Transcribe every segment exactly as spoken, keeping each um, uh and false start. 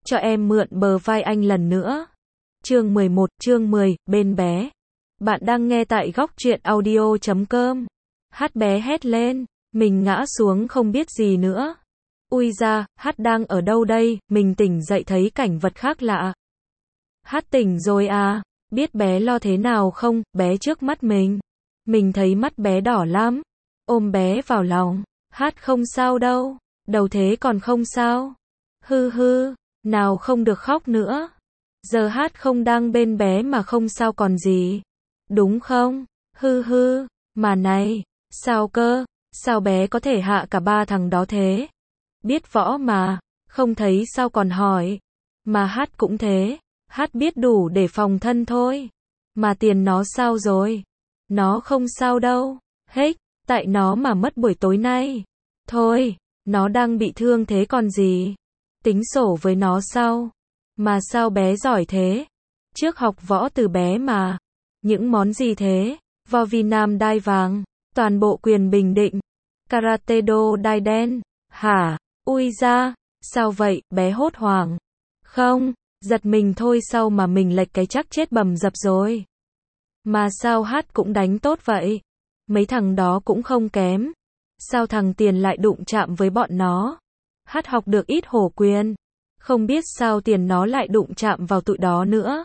cho em mượn bờ vai anh lần nữa. Chương mười một, chương mười, bên bé. Bạn đang nghe tại góc truyện audio chấm com. Hát bé hét lên, mình ngã xuống không biết gì nữa. Ui da, Hát đang ở đâu đây, mình tỉnh dậy thấy cảnh vật khác lạ. Hát tỉnh rồi à, biết bé lo thế nào không, bé trước mắt mình. Mình thấy mắt bé đỏ lắm, ôm bé vào lòng. Hát không sao đâu, đầu thế còn không sao. Hư hư, nào không được khóc nữa. Giờ Hát không đang bên bé mà không sao còn gì. Đúng không? Hư hư, mà này, sao cơ, sao bé có thể hạ cả ba thằng đó thế? Biết võ mà, không thấy sao còn hỏi. Mà Hát cũng thế, Hát biết đủ để phòng thân thôi. Mà tiền nó sao rồi? Nó không sao đâu, hết, tại nó mà mất buổi tối nay. Thôi, nó đang bị thương thế còn gì. Tính sổ với nó sau. Mà sao bé giỏi thế? Trước học võ từ bé mà. Những món gì thế? Võ vi nam đai vàng, toàn bộ quyền bình định, karate do đai đen. Hả? Ui da, sao vậy? Bé hốt hoảng. Không, giật mình thôi sao mà mình lệch cái chắc chết bầm dập rồi. Mà sao Hát cũng đánh tốt vậy? Mấy thằng đó cũng không kém. Sao thằng Tiền lại đụng chạm với bọn nó? Hát học được ít hổ quyền. Không biết sao Tiền nó lại đụng chạm vào tụi đó nữa.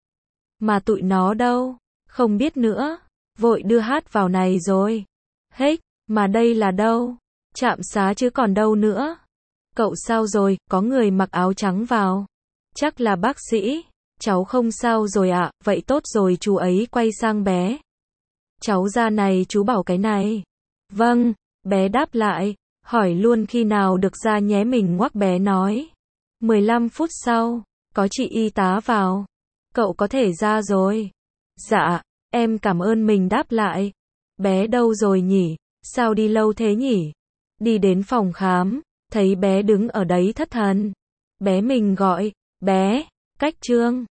Mà tụi nó đâu? Không biết nữa. Vội đưa Hát vào này rồi. Hết, mà đây là đâu? Trạm xá chứ còn đâu nữa. Cậu sao rồi, có người mặc áo trắng vào. Chắc là bác sĩ. Cháu không sao rồi ạ, à, vậy tốt rồi chú ấy quay sang bé. Cháu ra này chú bảo cái này. Vâng, bé đáp lại, hỏi luôn khi nào được ra nhé mình ngoắc bé nói. mười lăm phút sau, có chị y tá vào. Cậu có thể ra rồi. Dạ, em cảm ơn mình đáp lại. Bé đâu rồi nhỉ? Sao đi lâu thế nhỉ? Đi đến phòng khám, thấy bé đứng ở đấy thất thần. Bé mình gọi, bé, Cách Trương.